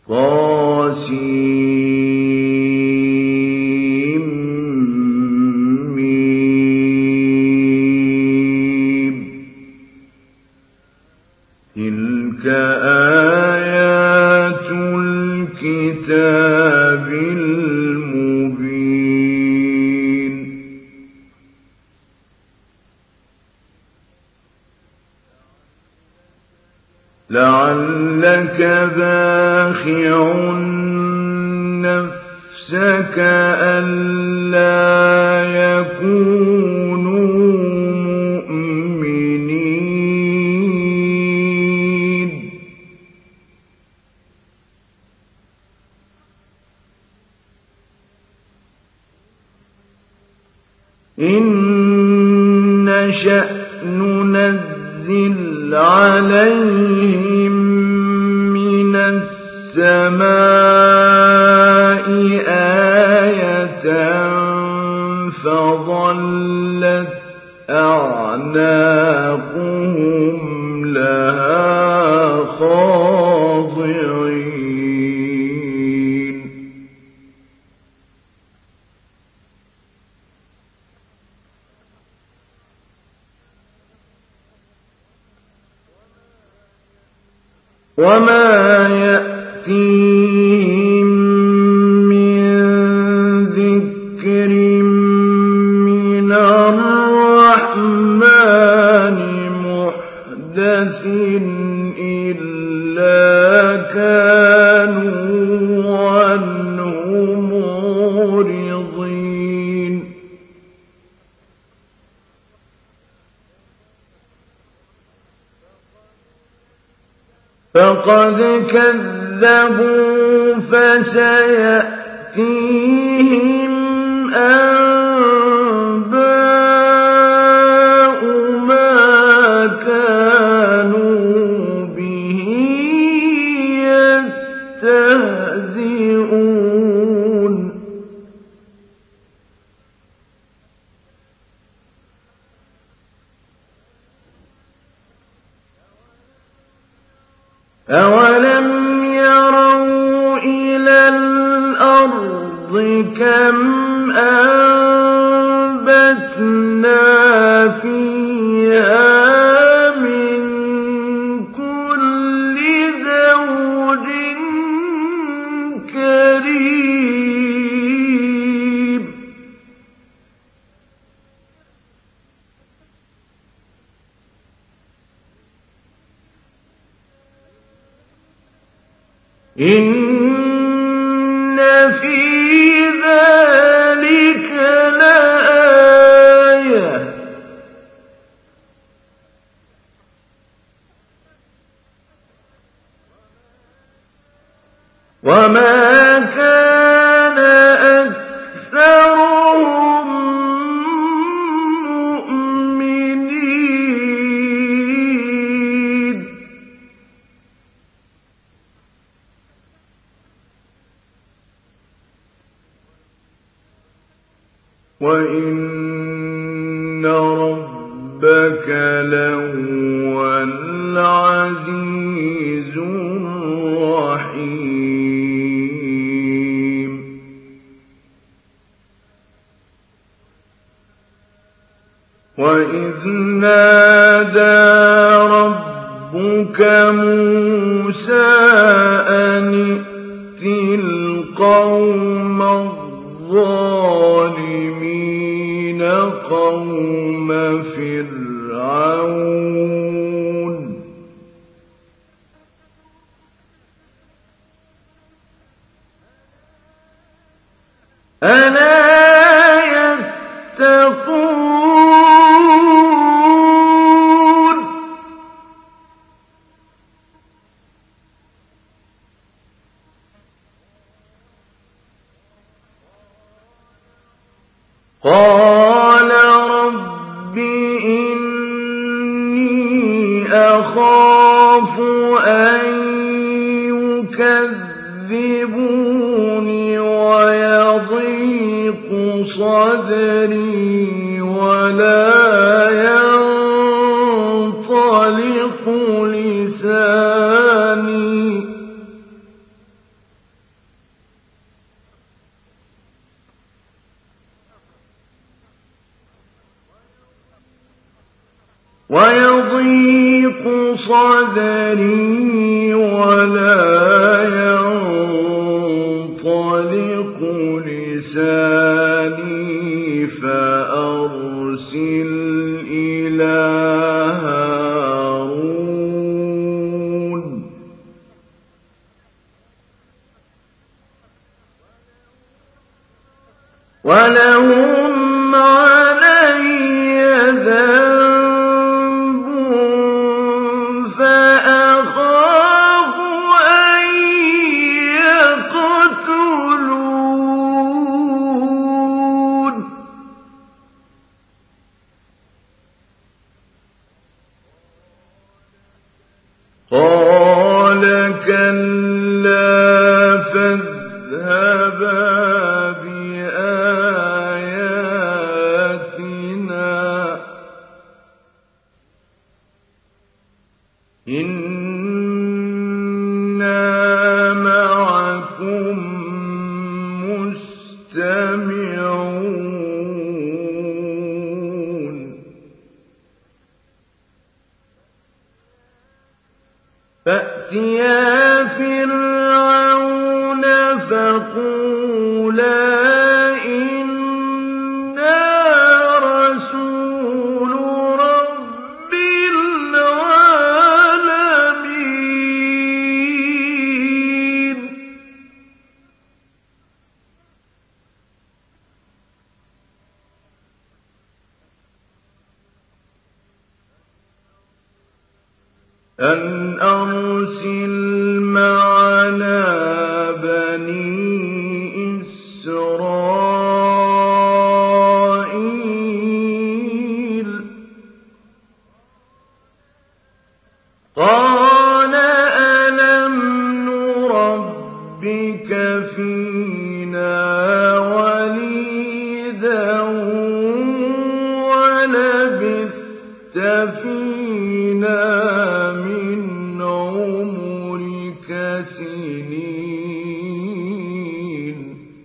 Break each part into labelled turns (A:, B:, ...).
A: طس تلك آيات الكتاب المبين لعلك باخع نفسك ألا يكونوا مؤمنين إن نشأ ننزل عليهم من السماء آية فظلت أعناقهم لها خاضعين وما يأتيهم من ذكر من الرحمن محدث إلا كانوا عنه معرضين فقد كذبوا فسيأتيهم أنباء ما كانوا به يستهزئون أولم يروا إلى الأرض كم أنبتنا فيها من كل زوج كريم إن في ذلك لآية وما كان أكثرهم مؤمنين وإن ربك لهو العزيز الرحيم وإذ نادى ربك موسى أن ائت القوم الظالمين قوم فرعون ألا يتقون قال رب إني أخاف أن يكذبون ويضيق صدري ولا ينطلق لساني ويضيق صدري ولا ينطلق لساني فأرسل إلى هارون ولهم علي ذنب فأخاف أن يقتلون قال كلا فاذهبا بآياتنا إنا معكم مستمعون فأتيا فرعون فقولا إنا رسول رب العالمين أن أرسل معنا بني إسرائيل قال ألم نربك فينا وليدا ولبثت فينا من عمرك سنين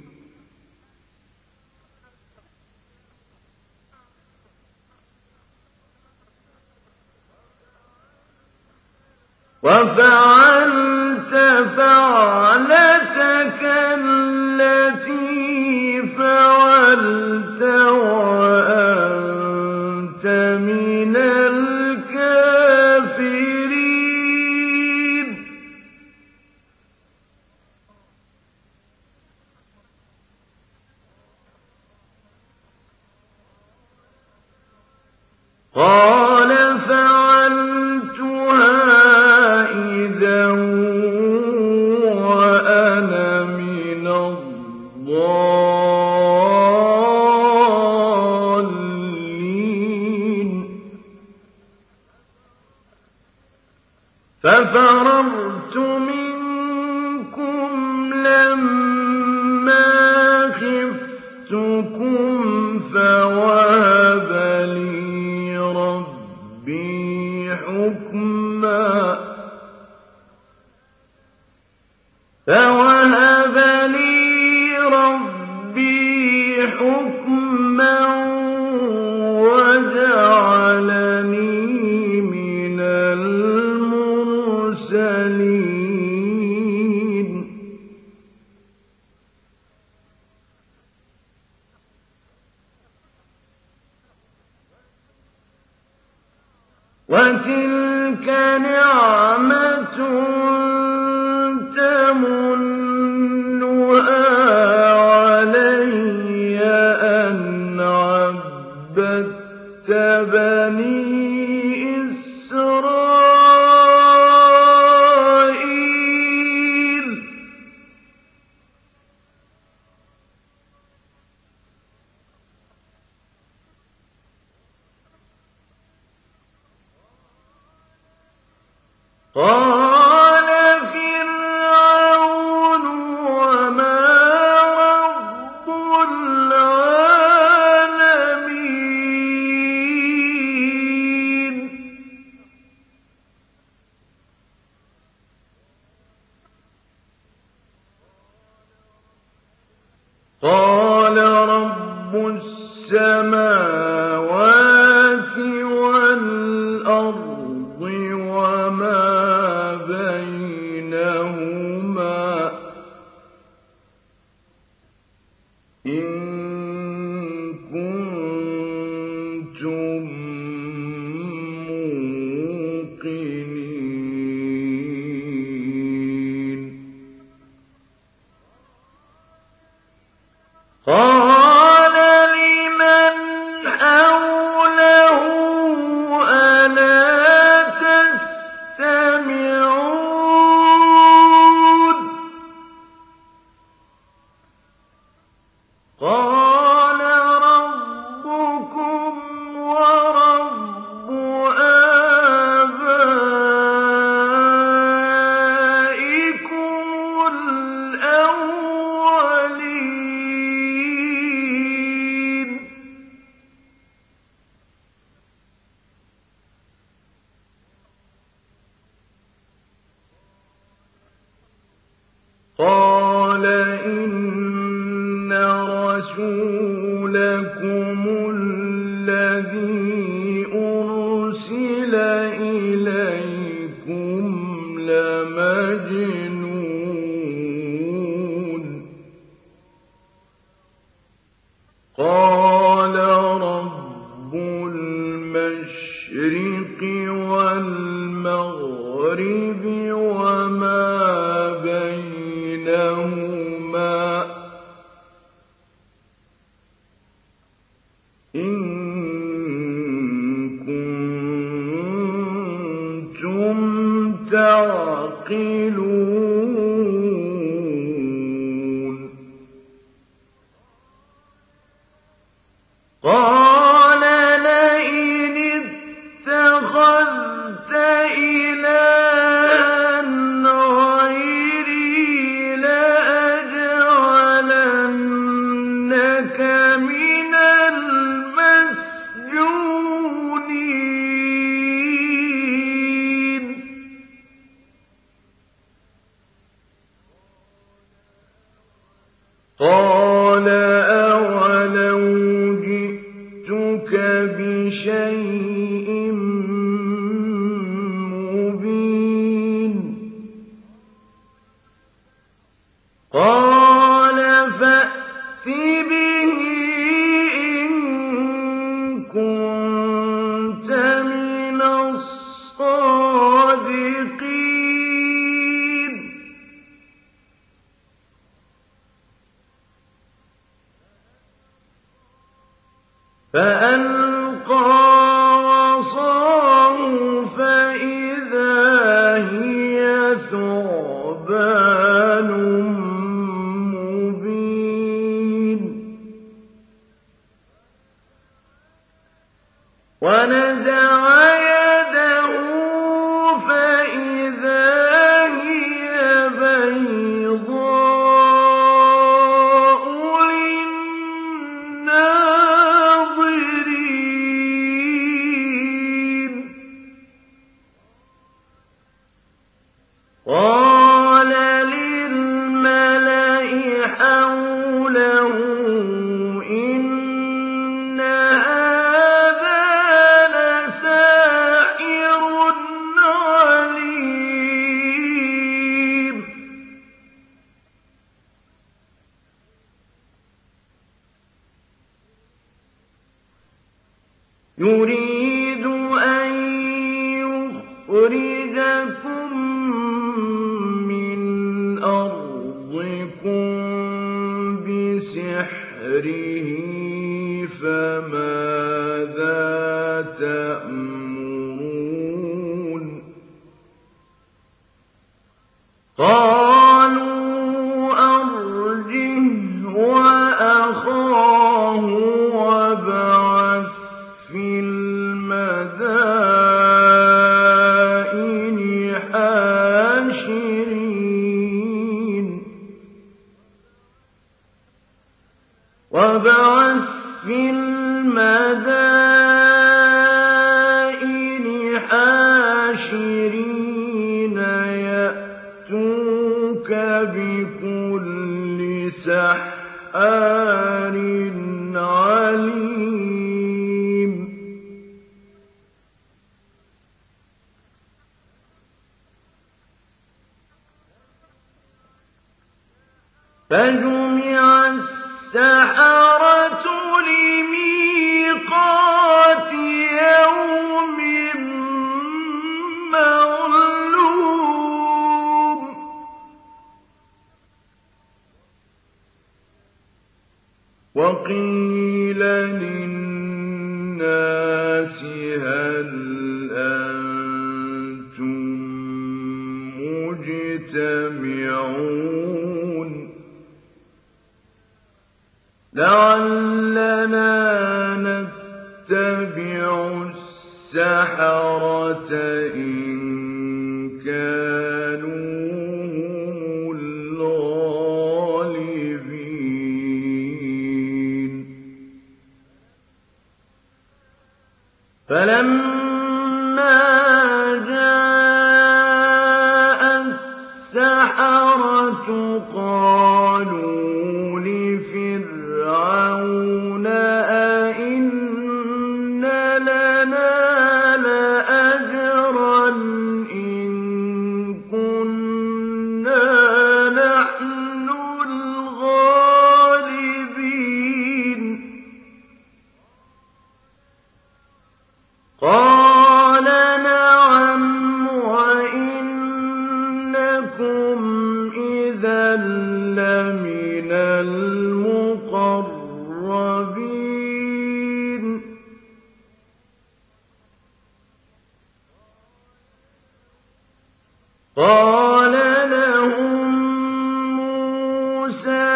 A: وفعلت فعلتك التي فعلت وأنت من الكافرين قال فعلتها إذا وأنا من الضالين ففررت منكم لما خفتكم فوهب لي ربي حكما وجعلني من المرسلين وتلك نعمة تمنها علي أن عبدت بني إسرائيل قال فرعون وما رب العالمين قال رب السماوات والأرض رَسُولَكُمُ الَّذِي أُرْسِلَ إِلَيْكُمْ لَمَجْنُونٌ قَالَ رَبُّ الْمَشْرِقِ وَالْمَغْرِبِ وَمَا بَيْنَهُمَا إِن كُنتُمْ تَعْقِلُونَ قَالَ لَئِنِ اتَّخَذْتَ إِلَٰهًا غَيْرِي لَأَجْعَلَنَّكَ مِنَ الْمَسْجُونِينَ قَالَ أَوَلَوْ جِئْتُكَ بِشَيْءٍ مُّبِينٍ قَالَ فَأْتِ بِهِ إِن كُنتَ مِنَ الصَّادِقِينَ فَأَلْقَىٰ عَصَاهُ فَإِذَا هِيَ ثُعْبَانٌ مُّبِينٌ وَنَزَعَ يَدَهُ فَإِذَا هِيَ بَيْضَاءُ لِلنَّاظِرِينَ قَالَ لِلْمَلَإِ حَوْلَهُ إِنَّ هَٰذَا لَسَاحِرٌ عَلِيمٌ يُرِيدُ أَن يُخْرِجَكُم مِّنْ أَرْضِكُم بِسِحْرِهِ فَمَاذَا تَأْمُرُونَ قَالُوا أَرْجِهْ وَأَخَاهُ وَابْعَثْ فِي الْمَدَائِنِ حَاشِرِينَ يَأْتُوكَ بِكُلِّ سَحَّارٍ عَلِيمٍ فَجُمِعَ السَّحَرَةُ لِمِيقَاتِ يَوْمٍ مَّعْلُومٍ وَقِيلَ لِلنَّاسِ هَلْ أَنتُم مُّجْتَمِعُونَ لَعَلَّنَا نَتَّبِعُ السَّحَرَةَ إِن كَانُوا هُمُ الْغَالِبِينَ فَلَمَّا جَاءَ السَّحَرَةُ قَالُوا لِفِرْعَوْنَ إِذًا لَّمِنَ الْمُقَرَّبِينَ قَالَ لَهُم مُّوسَىٰ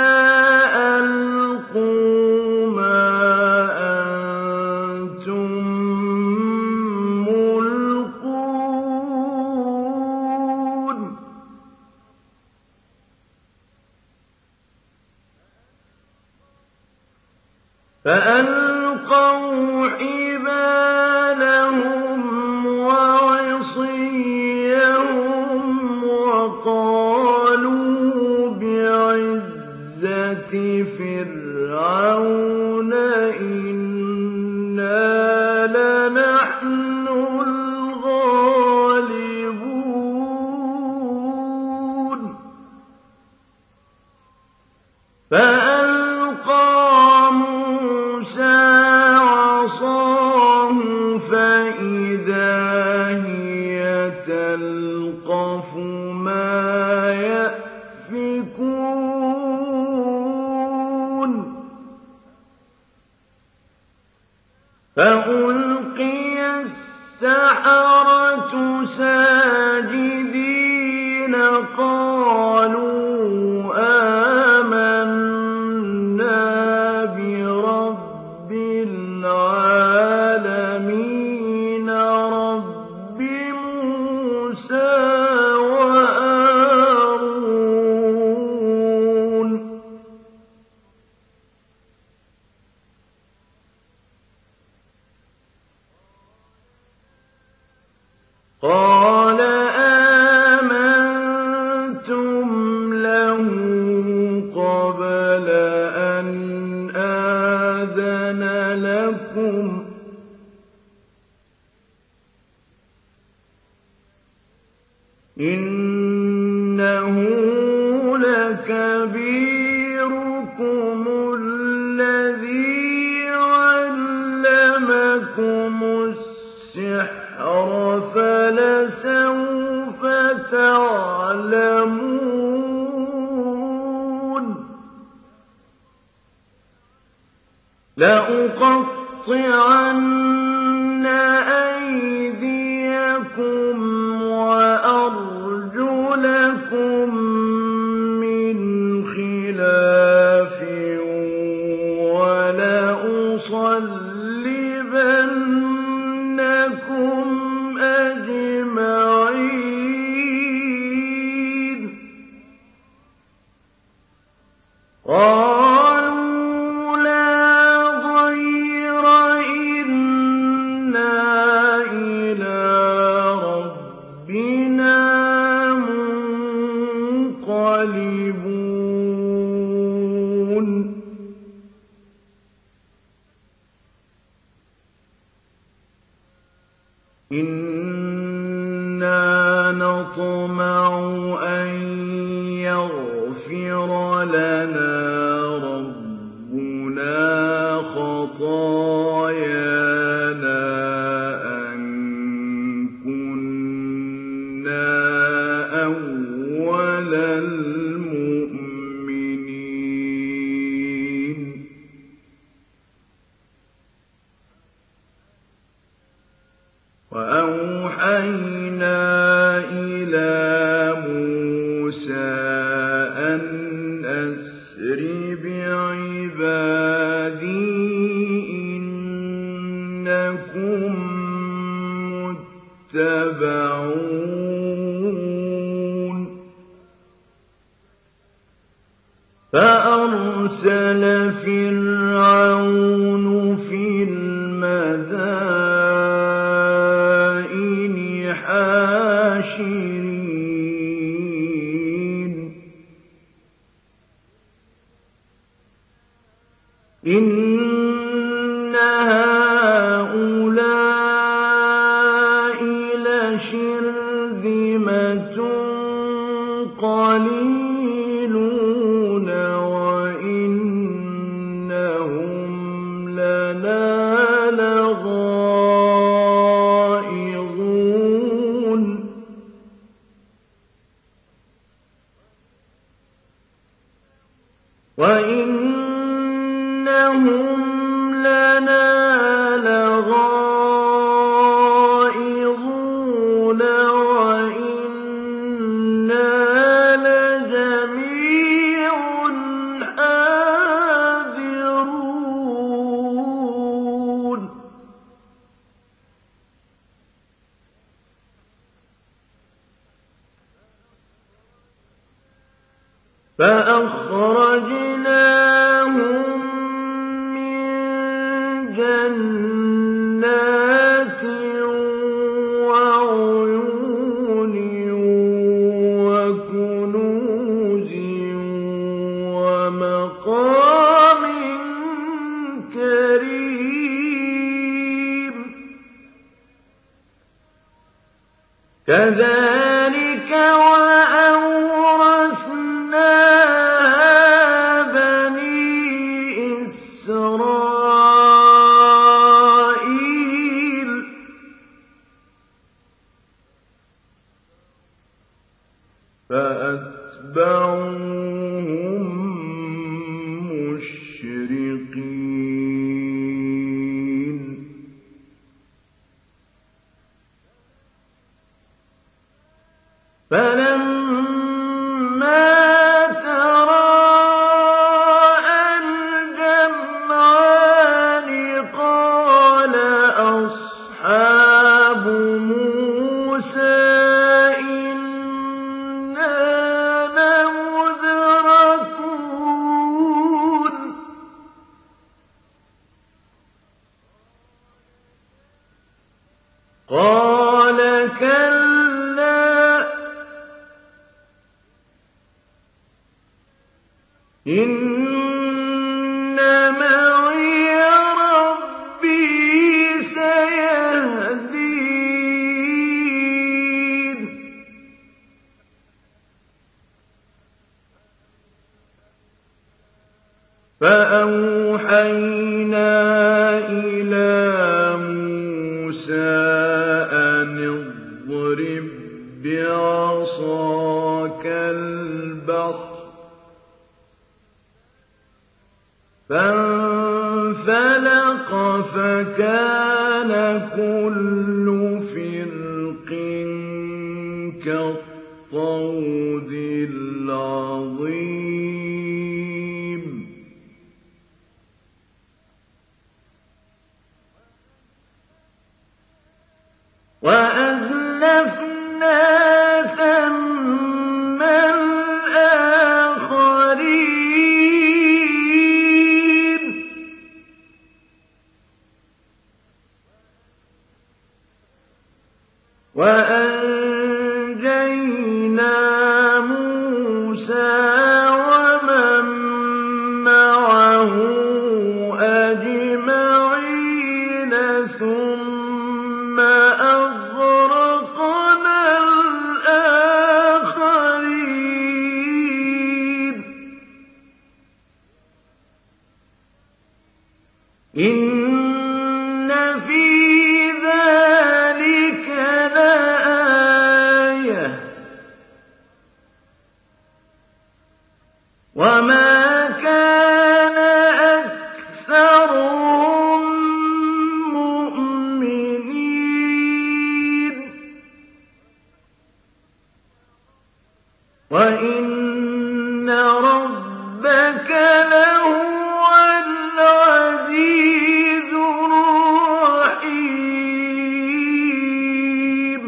A: أَلْقُوا مَا أَنتُم مُّلْقُونَ فَأَلْقَوْا حِبَالَهُمْ وَعِصِيَّهُمْ وَقَالُوا بِعِزَّةِ فِرْعَوْنَ إِنَّا لَنَحْنُ الْغَالِبُونَ فَأَلْقَىٰ مُوسَىٰ عَصَاهُ فَإِذَا هِيَ تَلْقَفُ مَا يَأْفِكُونَ فَأُلْقِيَ السَّحَرَةُ سَاجِدِينَ قَالُوا آمَنَّا بِرَبِّ الْعَالَمِينَ رَبِّ مُوسَىٰ وَهَارُونَ قَالَ آمَنتُمْ لَهُ قَبْلَ أَنْ آذَنَ لَكُمْ ۖ إِنَّهُ لَكَبِيرُكُمُ الَّذِي عَلَّمَكُمُ السِّحْرَ فَلَسَوْفَ تَعْلَمُونَ لَأُقَطِّعَنَّ أَيْدِيَكُمْ وَأَرْجُلَكُم مِّنْ خِلَافٍ وَلَأُصَلِّبَنَّكُمْ أَجْمَعِينَ قَالُوا لَا ضَيْرَ إِنَّا إِلَىٰ رَبِّنَا مُنقَلِبُونَ إِنَّا نَطْمَعُ أَن يَغْفِرَ لَنَا رَبُّنَا خَطَايَانَا أَن كُنَّا أَوَّلَ الْمُؤْمِنِينَ وَأَوْحَيْنَا إِلَىٰ مُوسَىٰ أَنْ أَسْرِ بِعِبَادِي إِنَّكُم مُّتَّبَعُونَ فَأَرْسَلَ فِرْعَوْنُ فِي الْمَدَائِنِ حَاشِرِينَ إِنَّ هَٰؤُلَاءِ لَشِرْذِمَةٌ قَلِيلُونَ وَإِنَّهُمْ لَنَا لَغَائِظُونَ. ' وَإِنَّهُمْ لَنَا لَغَائِظُونَ وَإِنَّا لَجَمِيعٌ حَاذِرُونَ فَأَخْرَجْنَاهُم مِّن جَنَّاتٍ وَعُيُونٍ وَكُنُوزٍ وَمَقَامٍ كَرِيمٍ كَذَٰلِكَ وَأَوْرَثْنَاهَا بَنِي إِسْرَائِيلَ فَأَتْبَعُوهُم مُّشْرِقِينَ فَلَمَّا تَرَاءَى الْجَمْعَانِ قَالَ أَصْحَابُ مُوسَىٰ إِنَّا لَمُدْرَكُونَ قَالَ كَلَّا إِنَّ مَعِيَ رَبِّي سَيَهْدِينِ فَأَوْحَيْنَا إِلَىٰ مُوسَىٰ أَنِ اضْرِب بِّعَصَاكَ الْبَحْرَ فَانفَلَقَ فَكَانَ كُلُّ فِرْقٍ كَالطَّوْدِ الْعَظِيمِ وَأَزْلَفْنَا ثَمَّ الْآخَرِينَ وَأَنجَيْنَا مُوسَىٰ وَمَن مَّعَهُ أَجْمَعِينَ ثُمَّ أَغْرَقْنَا الْآخَرِينَ إِنَّ فِي ذَٰلِكَ لَآيَةً وَمَا كَانَ أَكْثَرُهُم مُّؤْمِنِينَ وَإِنَّ رَبَّكَ لَهُوَ الْعَزِيزُ الرَّحِيمُ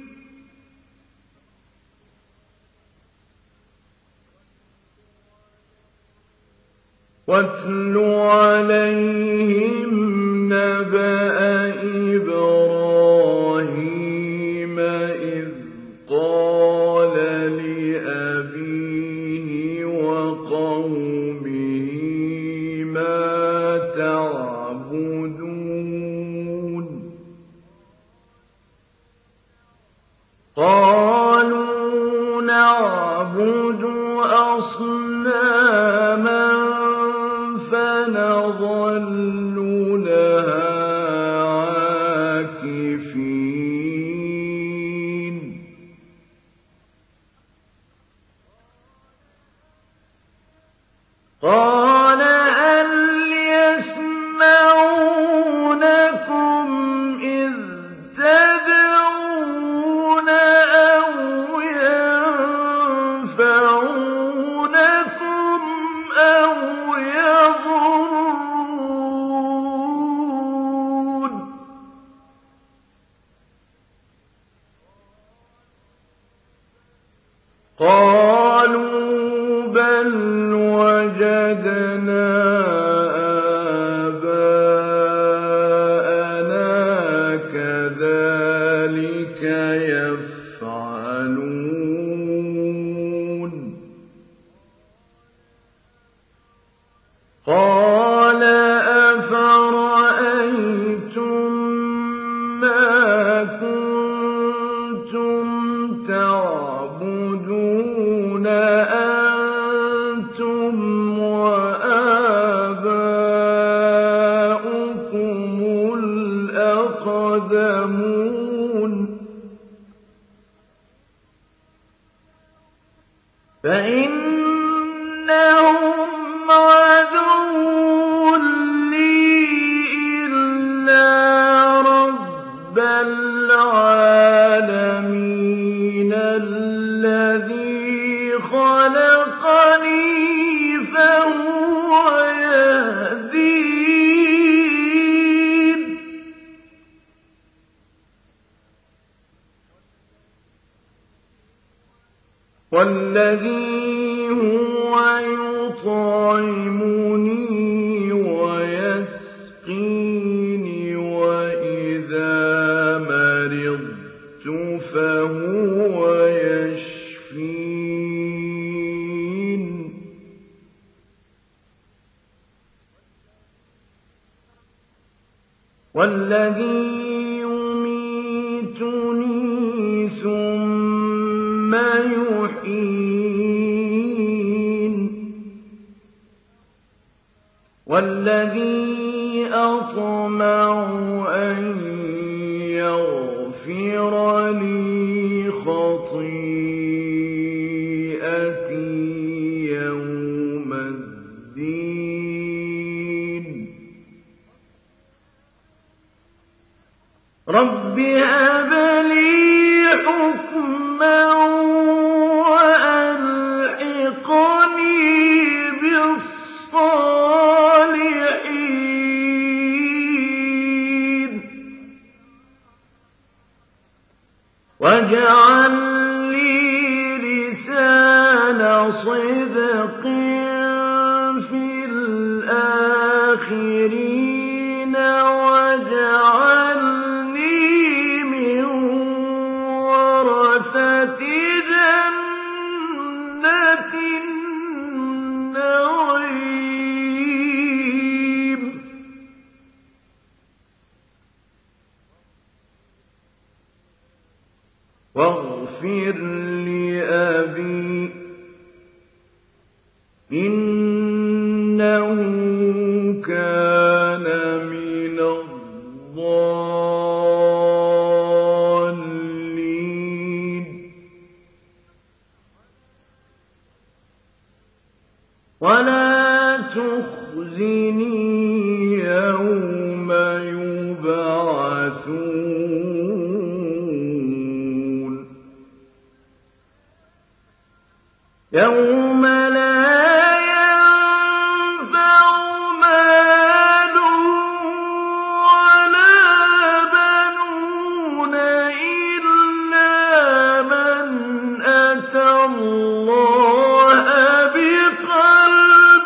A: وَاتْلُ عَلَيْهِمْ نَبَأَ إِبْرَاهِيمَ إِذْ قَالَ لِأَبِيهِ وَقَوْمِهِ مَا تَعْبُدُونَ قَالُوا نَعْبُدُ أَصْنَامًا فَنَظَلُّ لَهَا قال هل يسمعونكم إذ تدعون أو ينفعونكم أو يضرون قالوا بل وجدنا آباءنا كذلك يفعلون قال أفرأيتم ما كنتم تعبدون أنتم وآباؤكم الأقدمون فإنهم عدو لي إلا رب العالمين الذي خلقني فهو يهدين والذي هو يطعمني ويسقيني وإذا مرضت فهو يشفين والذي يميتني ثم يحيين والذي أطمع أن يغفر لي خطيئتي يوم الدين رب هب لي حكما وألحقني بالصالحين واجعل لي لسان صدق في الآخرين واجعلني من ورثة جنة النعيم واغفر لأبي إنه كان من الضالين ولا تخزني يوم يبعثون يوم لا ينفع مال ولا بنون إلا من أتى الله بقلب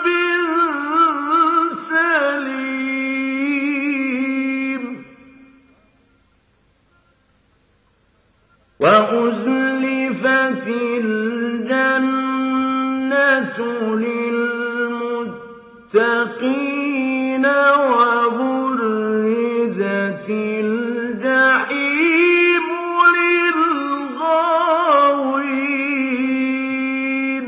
A: سليم وأزلفت الجنة للمتقين وبرزت الجحيم للغاوين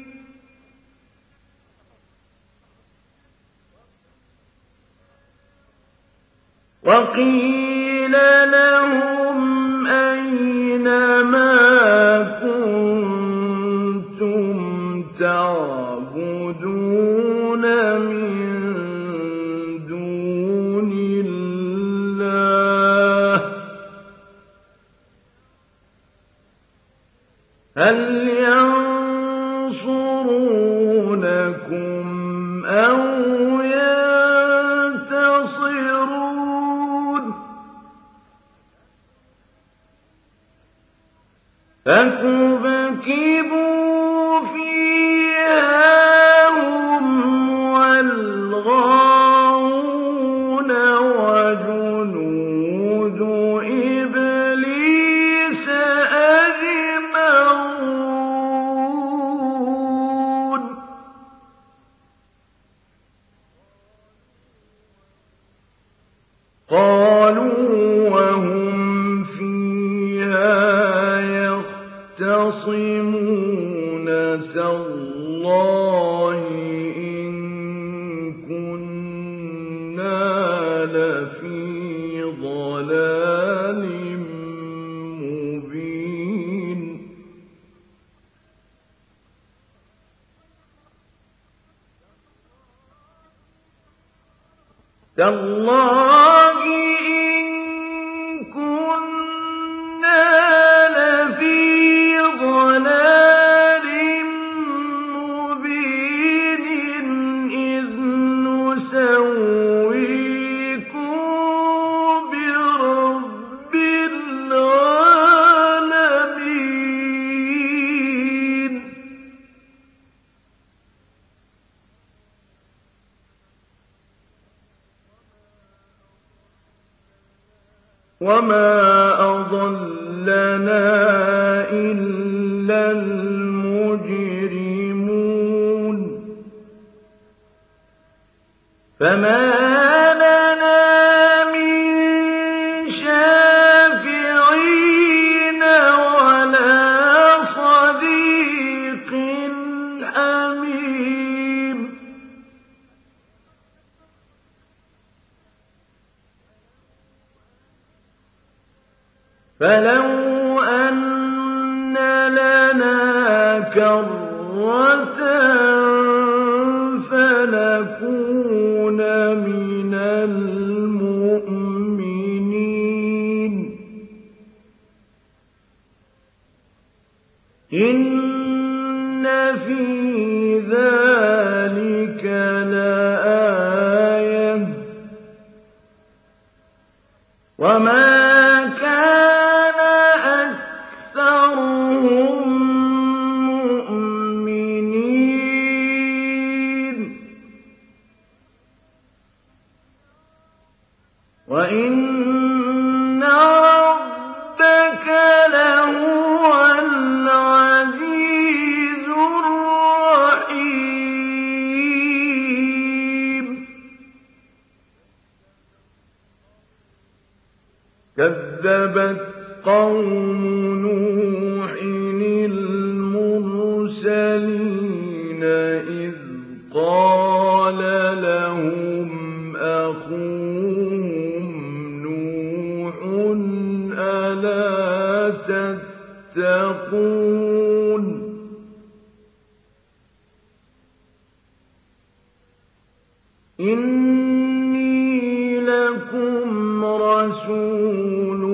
A: وقيل لهم أين ما كنتم تعبدون من دون الله هل ينصرونكم أو ينتصرون فكبكبوا فيها هم والغاوون وجنود إبليس أجمعون قالوا وهم فيها يختصمون تالله إن كنا لفي ضلال مبين تالله إن كنا لفي ضلال مبين إذ نسويكم برب العالمين وما أضلنا إلا المجرمون فما لنا من شافعين ولا صديق حميم فلو أن لنا كرة فنكون من المؤمنين إن في ذلك لآية وما كان أكثرهم مؤمنين وإن ربك لهو العزيز الرحيم كذبت قوم نوح المرسلين إذ قال لهم أخوهم نوح ألا تتقون إني لكم رسول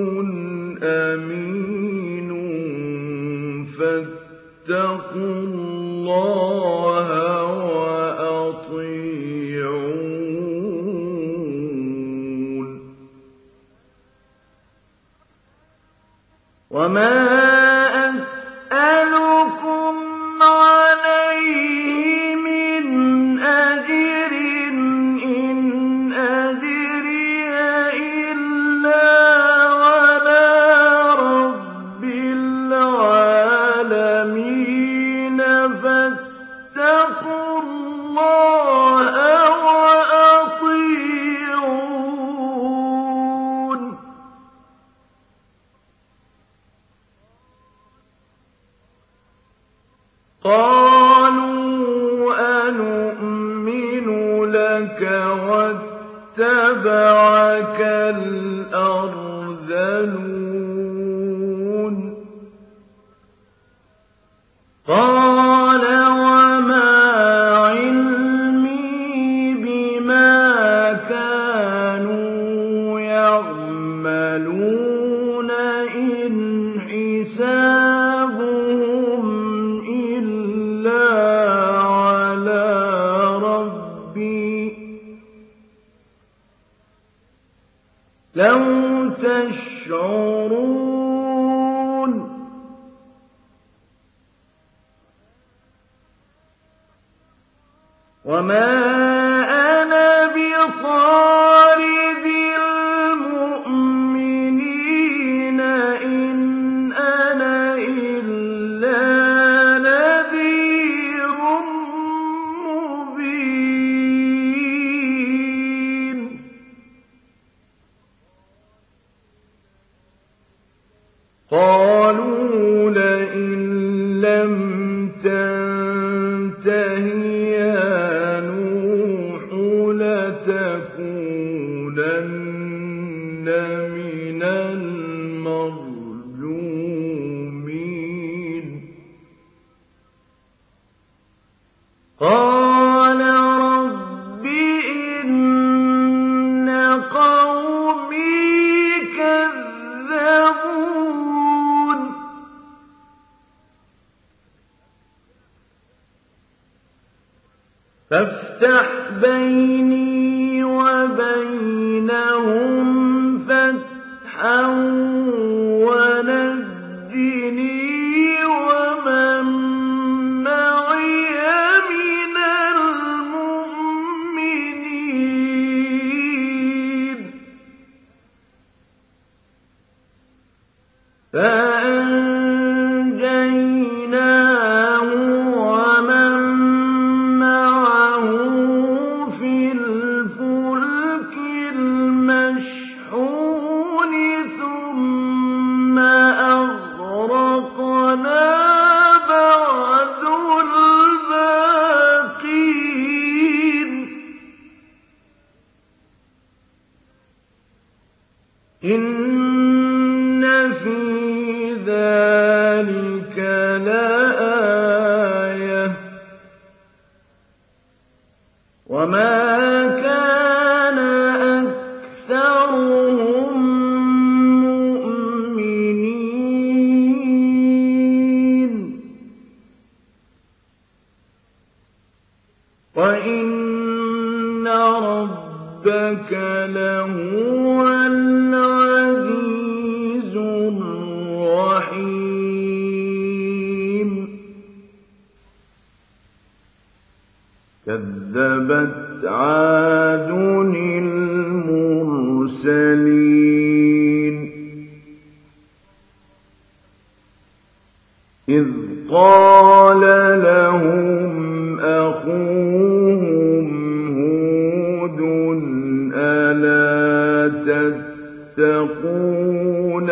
A: أمين فاتقوا الله وأطيعون وما أسألكم عليه من أجر إن أجري إلا على رب العالمين فاتقوا الله وأطيعون قالوا أنؤمن لك واتبعك الأرذلون قال وما علمي لَوْ تَشْعُرُونَ وَمَا أَنَا بِطَارِدِ الْمُؤْمِنِينَ إِنْ أَنَا إِلَّا نَذِيرٌ مُّبِينٌ قَالُوا لَئِن لَّمْ تَنتَهِ يَا نُوحُ لَتَكُونَنَّ مِنَ الْمَرْجُومِينَ قَالَ رَبِّ إِنَّ قَوْمِي كَذَّبُونِ فافتح بيني وبينهم فتحا ونجني ومن معي من المؤمنين فأنجيناه ومن معه في الفلك المشحون ثم أغرقنا بعد الباقين إِنَّ فِي ذَلِكَ لَآيَةً وَمَا كَانَ أَكْثَرُهُم مُّؤْمِنِينَ وَإِنَّ رَبَّكَ لَهُوَ الْعَزِيزُ الرَّحِيمُ كَذَّبَتْ عَادٌ الْمُرْسَلِينَ إِذْ قَالَ لَهُمْ أَخُوهُمْ هُودٌ أَلَا تَتَّقُونَ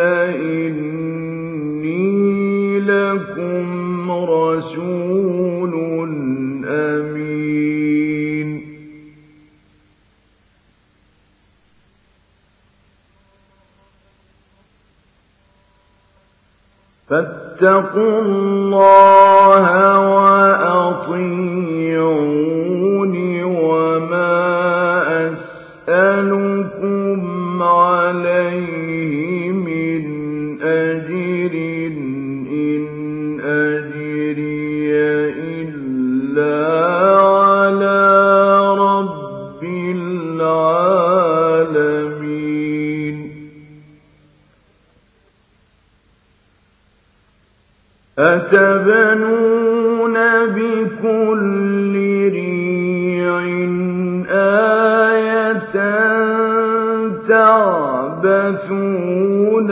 A: إِنِّي لَكُمْ رَسُولٌ أَمِينٌ فَاتَّقُوا اللَّهَ وَأَطِيعُونِ وَمَا أَسْأَلُكُمْ عَلَيْهِ مِنْ أَجْرٍ إِنْ أَجْرِيَ إِلَّا عَلَىٰ رَبِّ الْعَالَمِينَ أَتَبْنُونَ بِكُلِّ رِيعٍ آيَةً تَعْبَثُونَ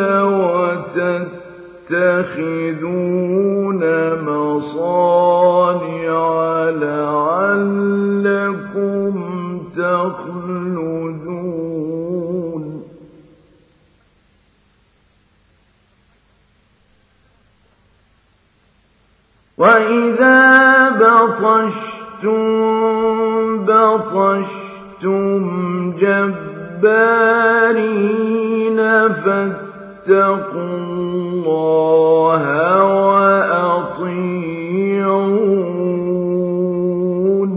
A: وَتَتَّخِذُونَ مَصَانِعَ لَعَلَّكُمْ تَخْلُدُونَ وَإِذَا بَطَشْتُم بَطَشْتُمْ جَبَّارِينَ فَاتَّقُوا اللَّهَ وَأَطِيعُونِ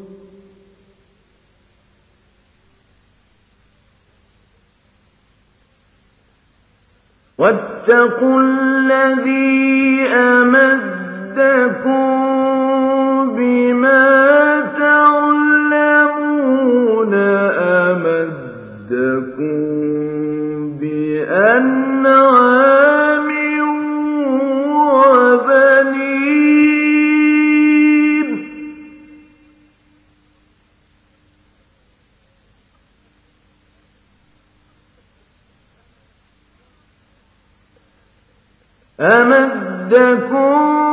A: وَاتَّقُوا الَّذِي أَمَدَّكُم بِمَا تَعْلَمُونَ أَمَدَّكُم أمدكم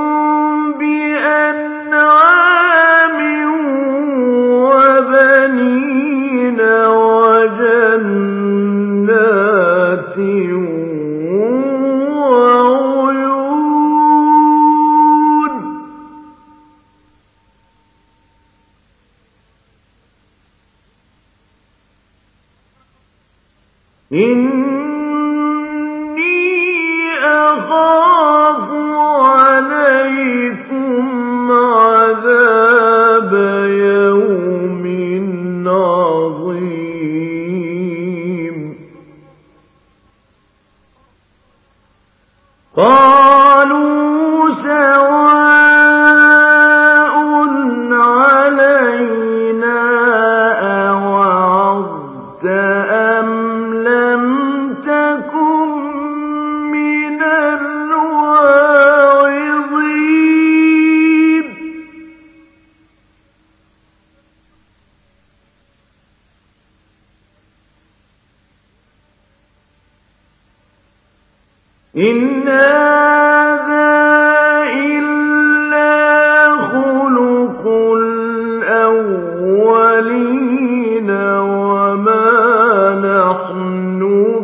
A: بأنعام وبنين وجنات وعيون إني أخاف عليكم عذاب يوم عظيم قالوا سواء علينا أوعظت أم لم تكن من الواعظين إن هذا إلا خلق الأولين وما نحن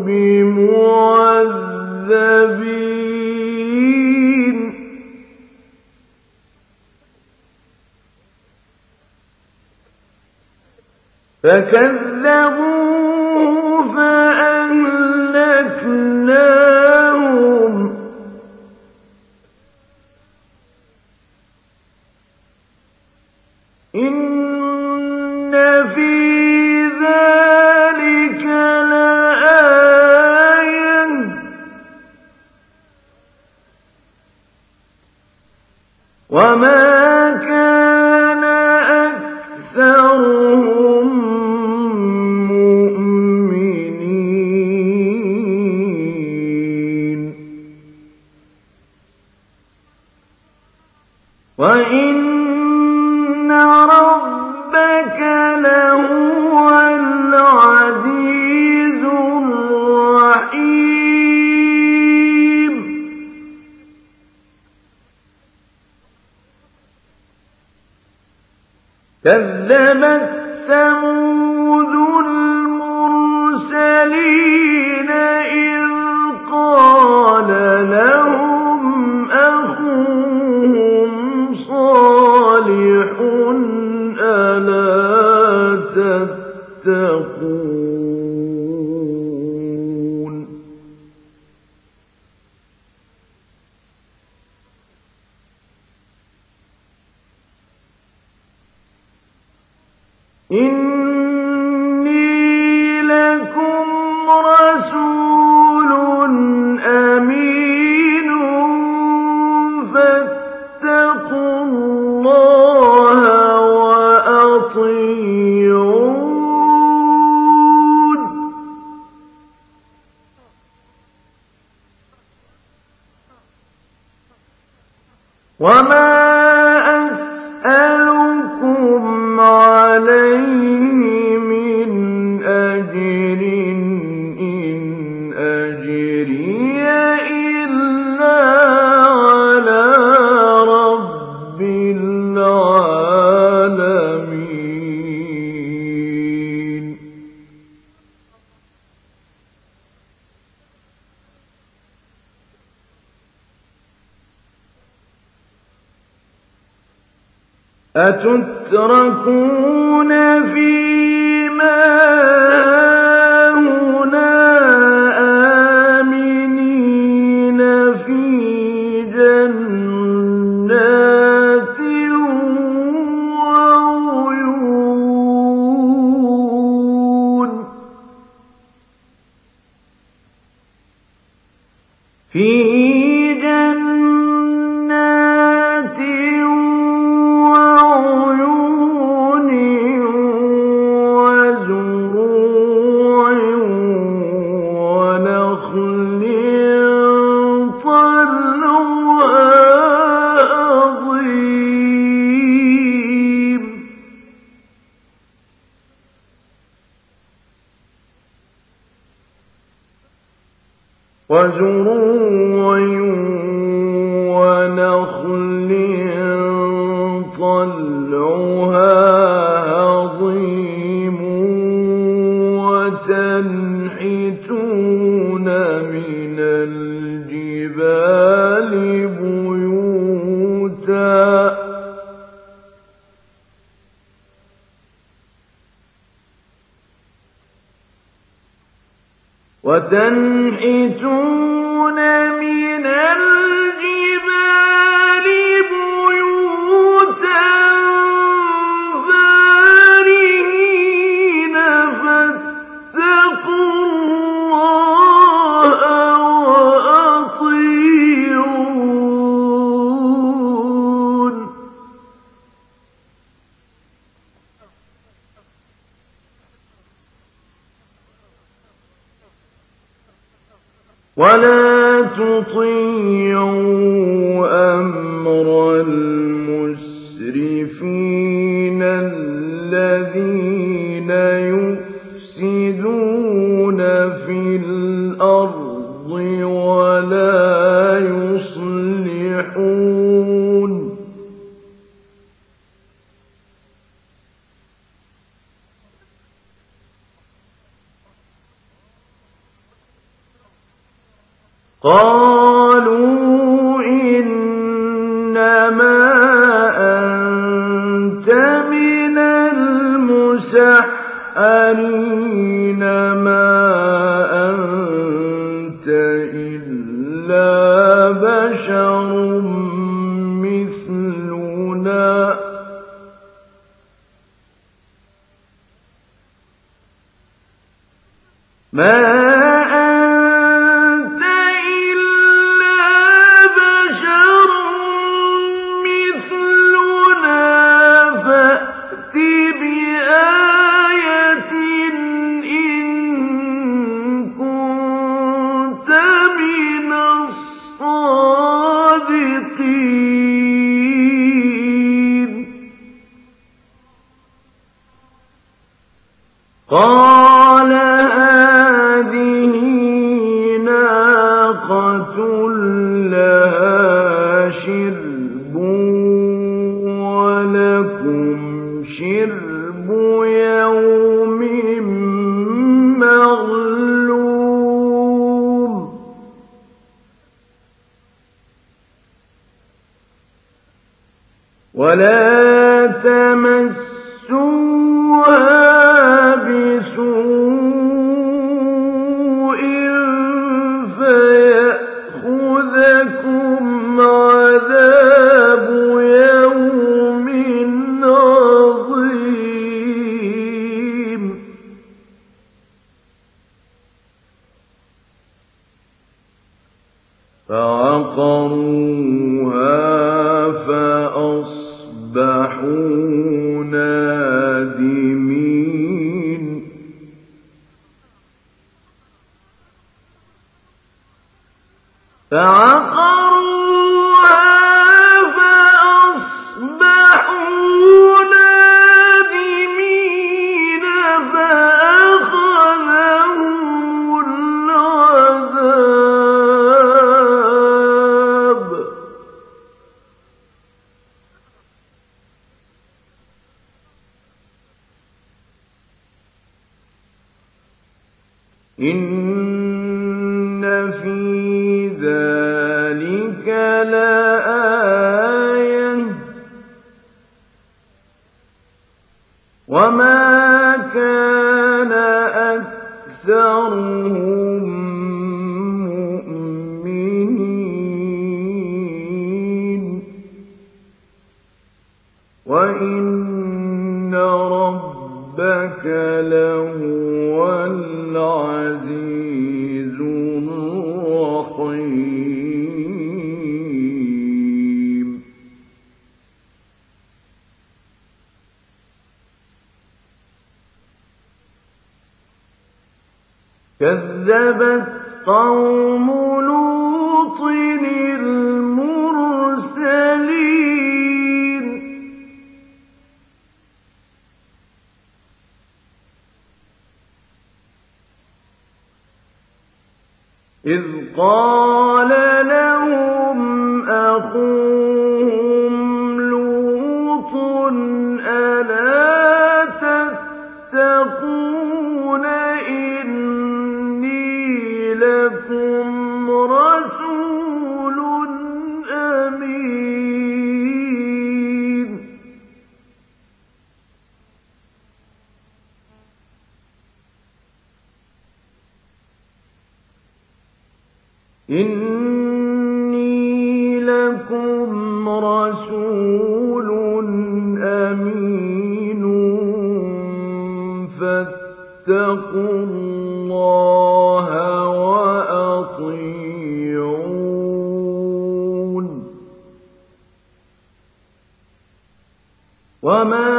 A: بمعذبين فكذبوه فأهلكناهم إن في ذلك لآية وما كان أكثرهم مؤمنين وإن ربك لهو العزيز الرحيم كذبت ثمود المرسلين إذ قال لهم أخوهم صالح ألا تتقون إني لكم رسول أمين فاتقوا الله وأطيعون وما أسألكم عليه من أجر إن أجري إلا على رب العالمين أتتركون فيما هاهنا آمنين في جنات وعيون في جنات وعيون وزروع ونخل طلعها هضيم وزروع وتنحتون من الجبال بيوتا فارهين فاتقوا الله وأطيعون ولا تطيعوا أمر المسرفين الذين يفسدون في الأرض ولا يصلحون قالوا إنما أنت من المسحرين ما أنت إلا بشر مثلنا ما أنت إلا بشر مثلنا فأت بآية إن كنت من الصادقين قال هذه ناقة لها شرب ولكم شرب يوم معلوم ولا تمسوها بسوء فيأخذكم عذاب يوم عظيم فعقروها فأصبحوا نادمين فأخذهم العذاب إن في ذلك لآية وما كان أكثرهم مؤمنين وإن ربك لهو العزيز الرحيم كذبت قوم لوط المرسلين إذ قال لهم أخوهم لوط ألا تتقون إني لكم رسول أمين إِنِّي لَكُمْ رَسُولٌ أَمِينٌ فَاتَّقُوا اللَّهَ وَأَطِيعُونِ وَمَا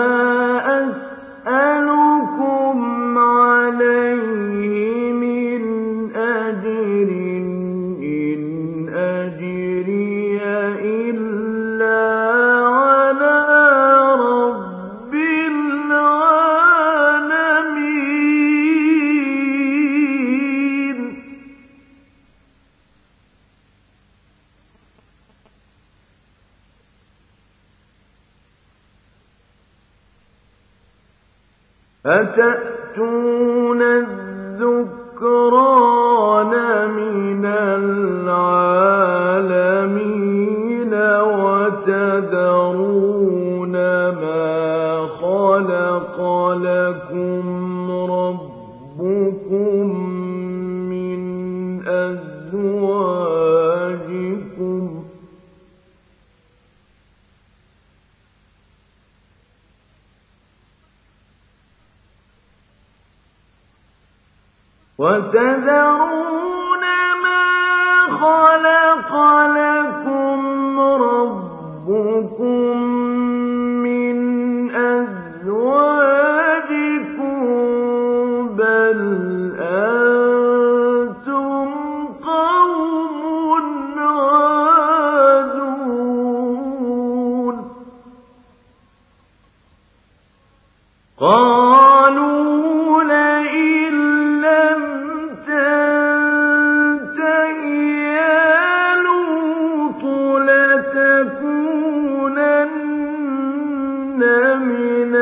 A: أَسْأَلُكُمْ عَلَيْهِ مِنْ أَجْرٍ إِنْ أَجْرِيَ إِلَّا عَلَىٰ رَبِّ الْعَالَمِينَ أَتَأْتُونَ الذُّكْرَانَ مِنَ الْعَالَمِينَ وَتَذَرُونَ مَا خَلَقَ لَكُمْ رَبُّكُم مِّنْ أَزْوَاجِكُمْ وَتَذَرُونَ مَا خَلَقَ لَكُمْ رَبُّكُم مِّنْ أَزْوَاجِكُم بَلْ أَنتُمْ قَوْمٌ عَادُونَ قَالُوا لَئِن لَّمْ تَنتَهِ يَا لُوطُ لَتَكُونَنَّ مِنَ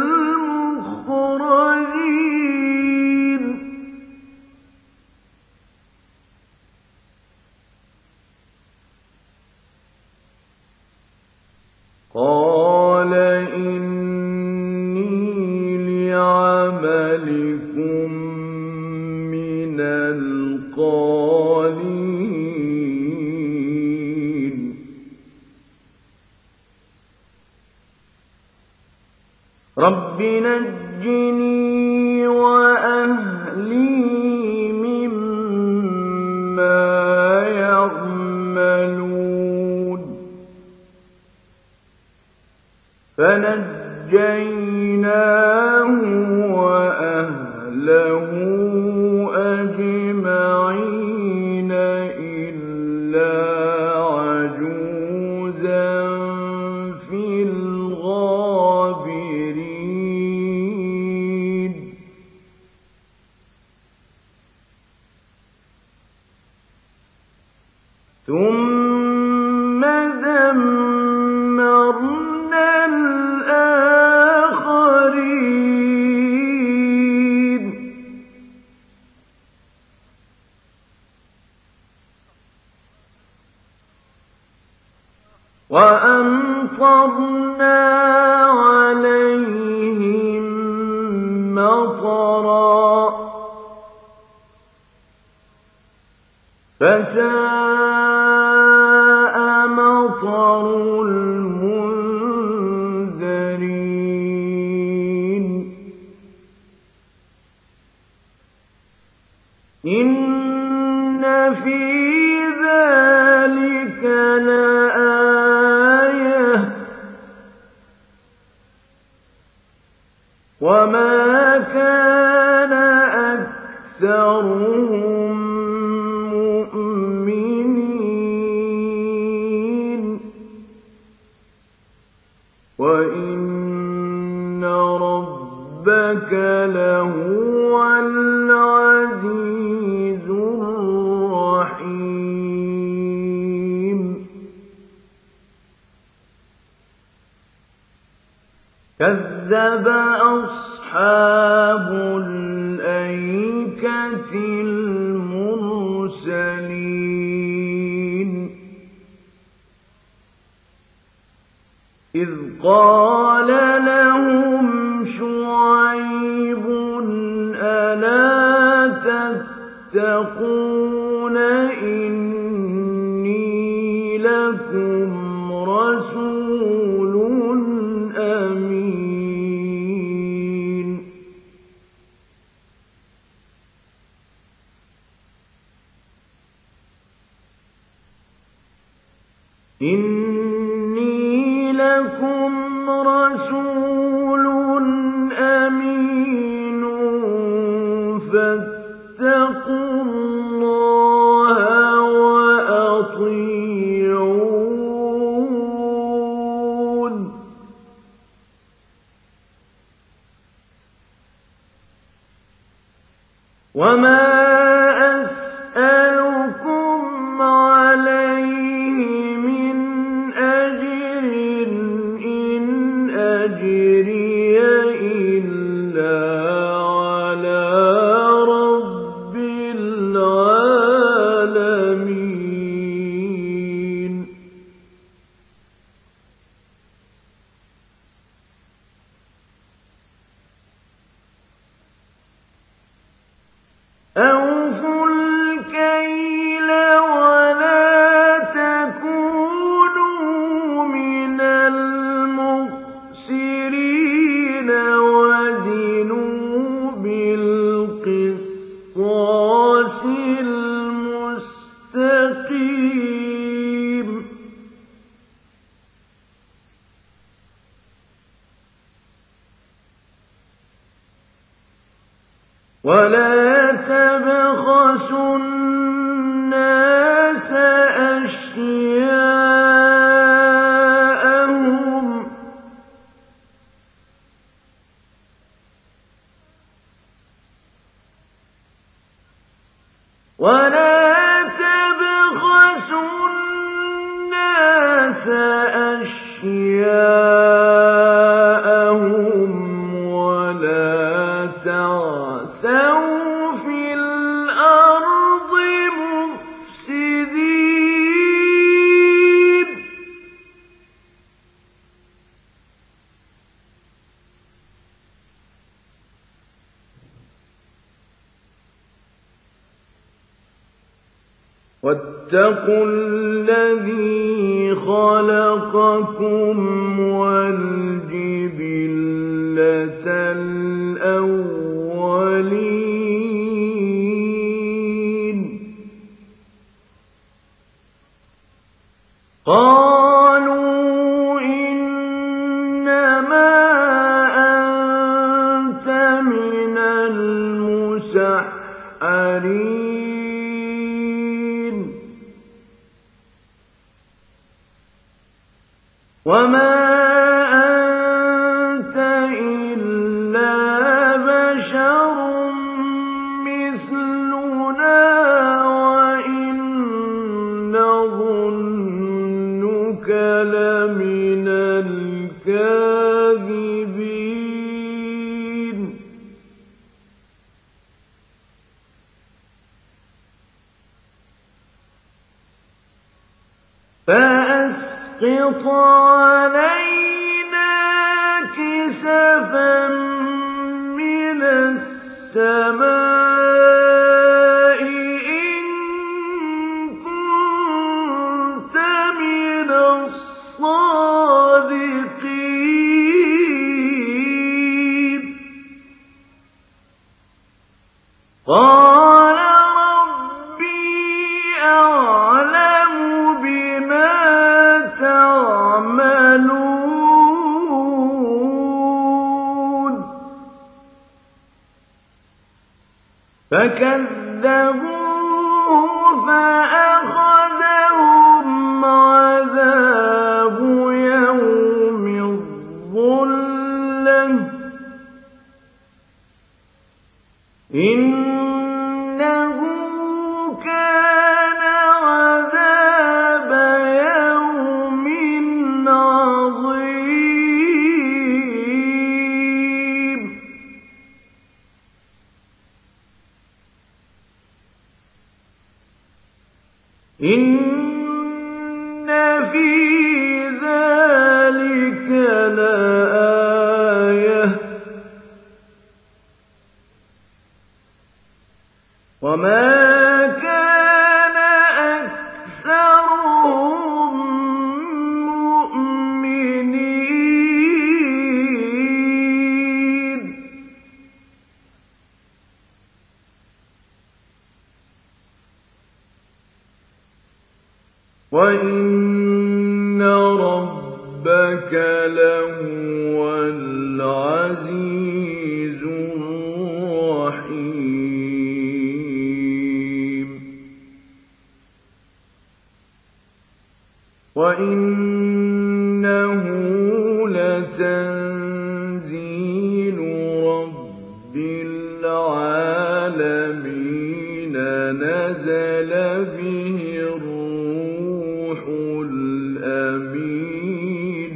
A: الْمُخْرَجِينَ قَالَ إِنِّي لِعَمَلِكُم مِّنَ الْقَالِينَ رَبِّ نَجِّنِي وَأَهْلِي مِمَّا يَعْمَلُونَ فَنَجَّيْنَاهُ وَأَهْلَهُ أَجْمَعِينَ إِلَّا عَجُوزًا فِي الْغَابِرِينَ ثُمَّ دَمَّرْنَا الْآخَرِينَ وَأَمْطَرْنَا عَلَيْهِم مَّطَرًا ۖ فَسَاءَ مَطَرُ الْمُنذَرِينَ إِنَّ فِي ذَٰلِكَ لَآيَةً ۖ وَمَا كَانَ أَكْثَرُهُم مُّؤْمِنِينَ وَإِنَّ رَبَّكَ لَهُوَ الْعَزِيزُ الرَّحِيمُ كَذَّبَ أَصْحَابُ الْأَيْكَةِ الْمُرْسَلِينَ إِذْ قَالَ لَهُمْ شُعَيْبٌ أَلَا تَتَّقُونَ إِنِّي لَكُمْ رَسُولٌ أَمِينٌ فَاتَّقُوا اللَّهَ وَأَطِيعُونِ وَمَا أَسْأَلُكُمْ عَلَيْهِ مِنْ أَجْرٍ إِنْ أَجْرِيَ إِلَّا عَلَىٰ رَبِّ الْعَالَمِينَ أَوْفُوا الْكَيْلَ وَلَا تَكُونُوا مِنَ الْمُخْسِرِينَ وَزِنُوا بِالْقِسْطَاسِ الْمُسْتَقِيمِ وَلَا تَبْخَسُوا النَّاسَ أَشْيَاءَهُمْ وَلَا تَعْثَوْا فِي الْأَرْضِ مُفْسِدِينَ وَاتَّقُوا الَّذِي خَلَقَكُمْ وَالْجِبِلَّةَ الْأَوَّلِينَ قَالُوا إِنَّمَا أَنتَ مِنَ الْمُسَحَّرِينَ وَمَا أَنتَ إِلَّا بَشَرٌ مِّثْلُنَا وَإِن نَّظُنُّكَ لَمِنَ الْكَاذِبِينَ فَأَسْقِطْ عَلَيْنَا كِسَفًا مِّنَ السَّمَاءِ إِن كُنتَ مِنَ الصَّادِقِينَ قَالَ رَبِّي أَعْلَمُ بِمَا تَعْمَلُونَ فَكَذَّبُوهُ فَأَخَذَهُمْ عَذَابُ يَوْمِ الظُّلَّةِ إِنَّهُ كَانَ عَذَابَ يَوْمٍ عَظِيمٍ إِنَّ فِي ذَلِكَ لَآيَةً وَمَا كَانَ أَكْثَرُهُم مُّؤْمِنِينَ وَإِنَّ إِنَّ رَبَّكَ لَهُوَ الْعَزِيزُ الرَّحِيمُ وَإِنَّهُ لَتَنزِيلُ رَبِّ الْعَالَمِينَ نَزَلَ بِهِ الرُّوحُ الْأَمِينُ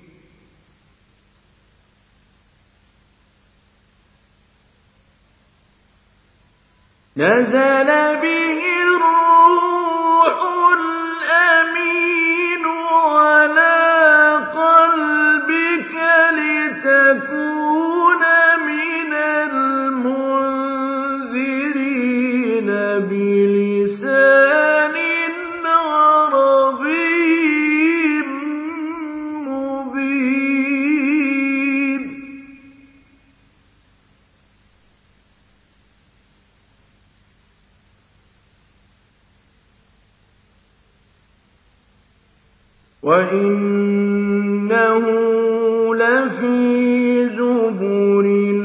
A: نزل به الروح الأمين على قلبك لتكون من المنذرين بلسان عربي مبين وَإِنَّهُ لَفِي زُبُرِ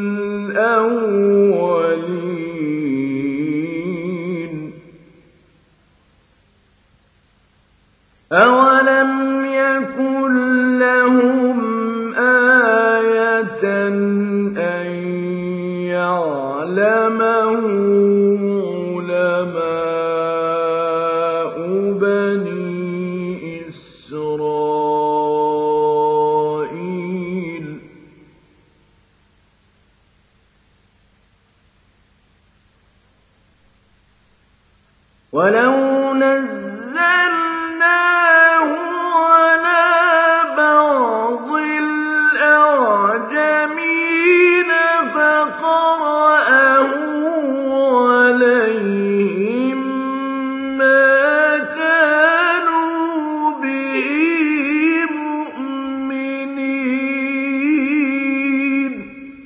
A: الْأَوَّلِينَ أَوَلَمْ يَكُن لَّهُمْ آيَةً أَن يَعْلَمَهُ عُلَمَاءُ بَنِي إسرائيل ولو نزلناه على بعض الأعجمين فقرأه عليهم ما كانوا به مؤمنين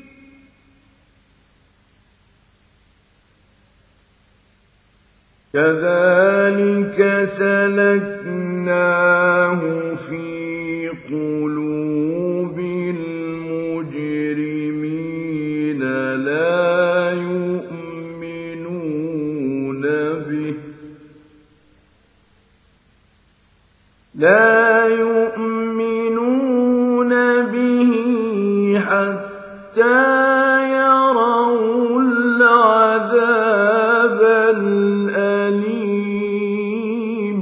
A: كذلك سلكناه في قلوب المجرمين لا يؤمنون به حتى يروا العذاب الأليم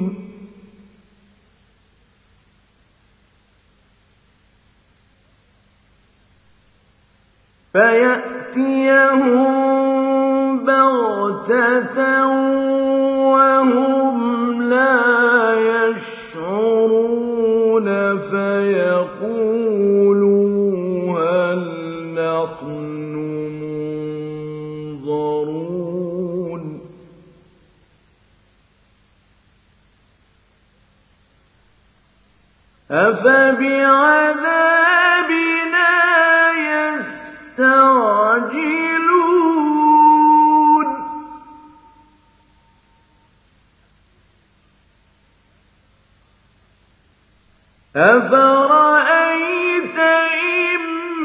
A: فيأتيهم بغتة وهم لا يشعرون فيقولوا هل نحن منظرون أفبعذابنا يستعجلون أفرأيت إن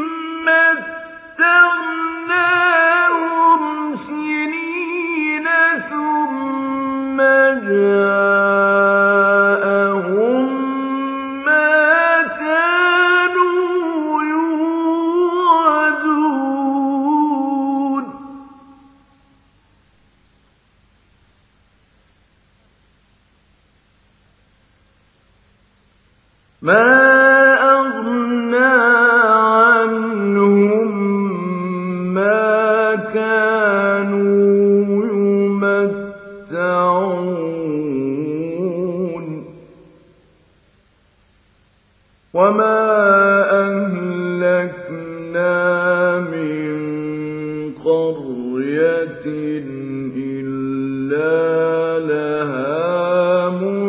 A: متعناهم سنين ثم جاءهم ما كانوا يوعدون ما أغنى عنهم ما كانوا يمتعون وما أهلكنا من قرية إلا لها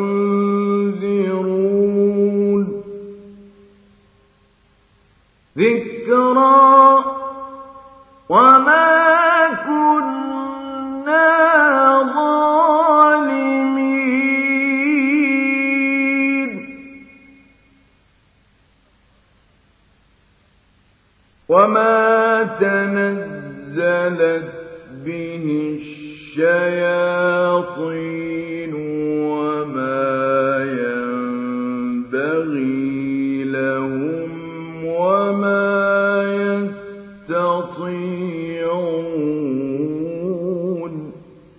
A: منذرون ذكرى وما كنا ظالمين تنزلت به الشياطين وما ينبغي لهم وما يستطيعون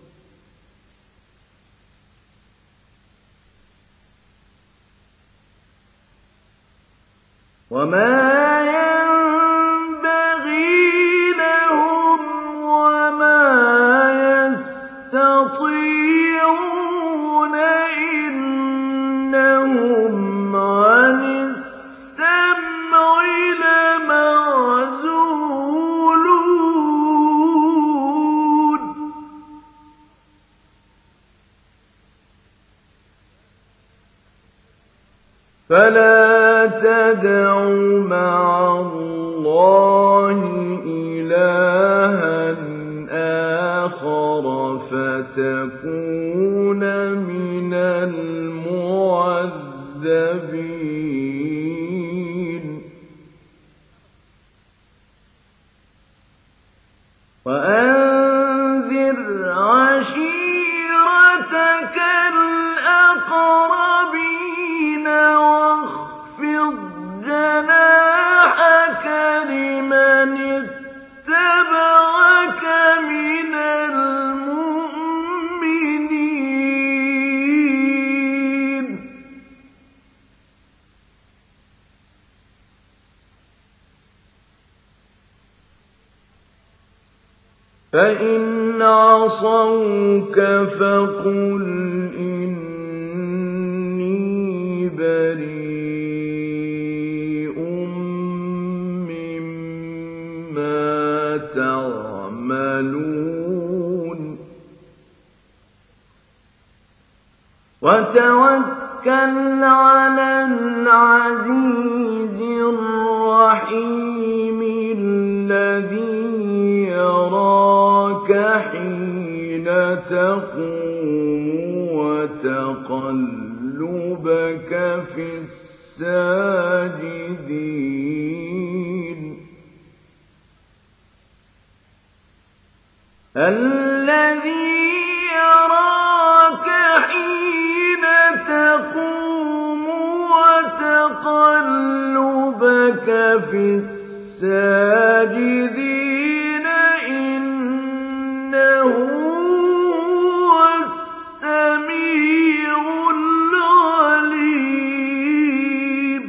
A: إنهم عن السمع لمعزولون فلا تدع مع الله إلها آخر فتكون من المعذبين وأنذر عشيرتك الأقربين واخفض جناحك لمن اتبعك من المؤمنين فإن عصوك فقل إني بريء مما تعملون وتوكل على العزيز الرحيم الذي يراك حين تقوم وتقلبك في الساجدين الذي يراك حين تقوم وتقلبك في الساجدين إنه هو السميع العليم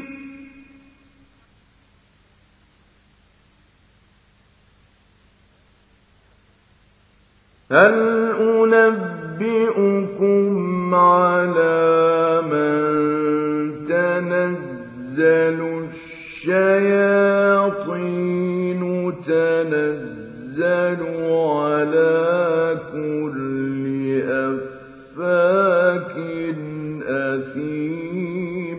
A: هل أنبئكم على من تنزل الشياطين تنزل على كل أفاك أثيم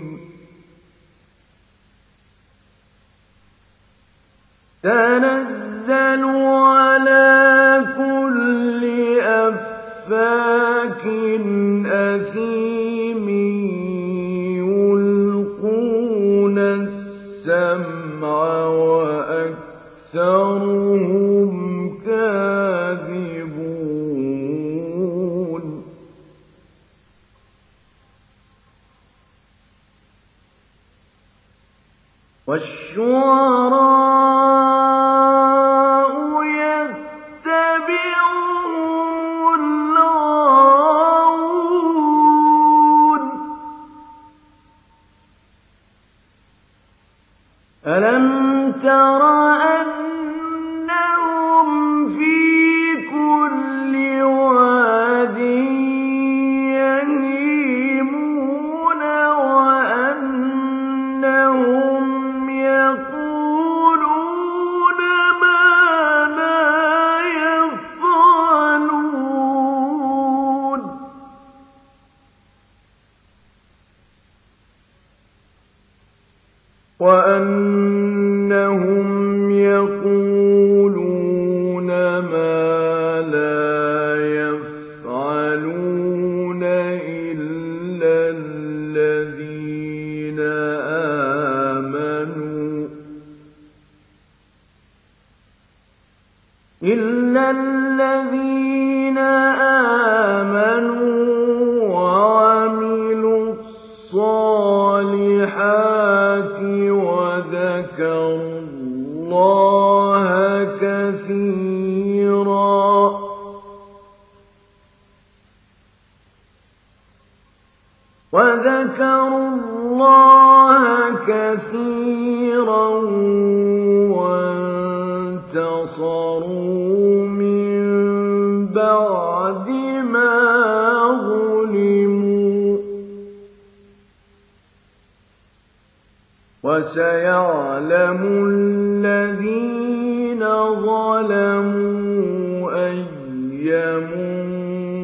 A: تنزل على كل أفاك أثيم يلقون السمع وأكثرهم كاذبون والشعراء يتبعهم الغاوون ألم تر أنهم في كل واد يهيمون وأنهم يقولون إِلَّا الَّذِينَ آمَنُوا وَعَمِلُوا الصَّالِحَاتِ وَذَكَرُوا اللَّهَ كَثِيرًا وَانتَصَرُوا مِن بَعْدِ مَا ظُلِمُوا ۗ وَسَيَعْلَمُ الَّذِينَ ظَلَمُوا أَيَّ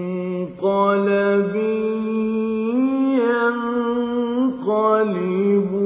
A: مُنقَلَبٍ يَنقَلِبُونَ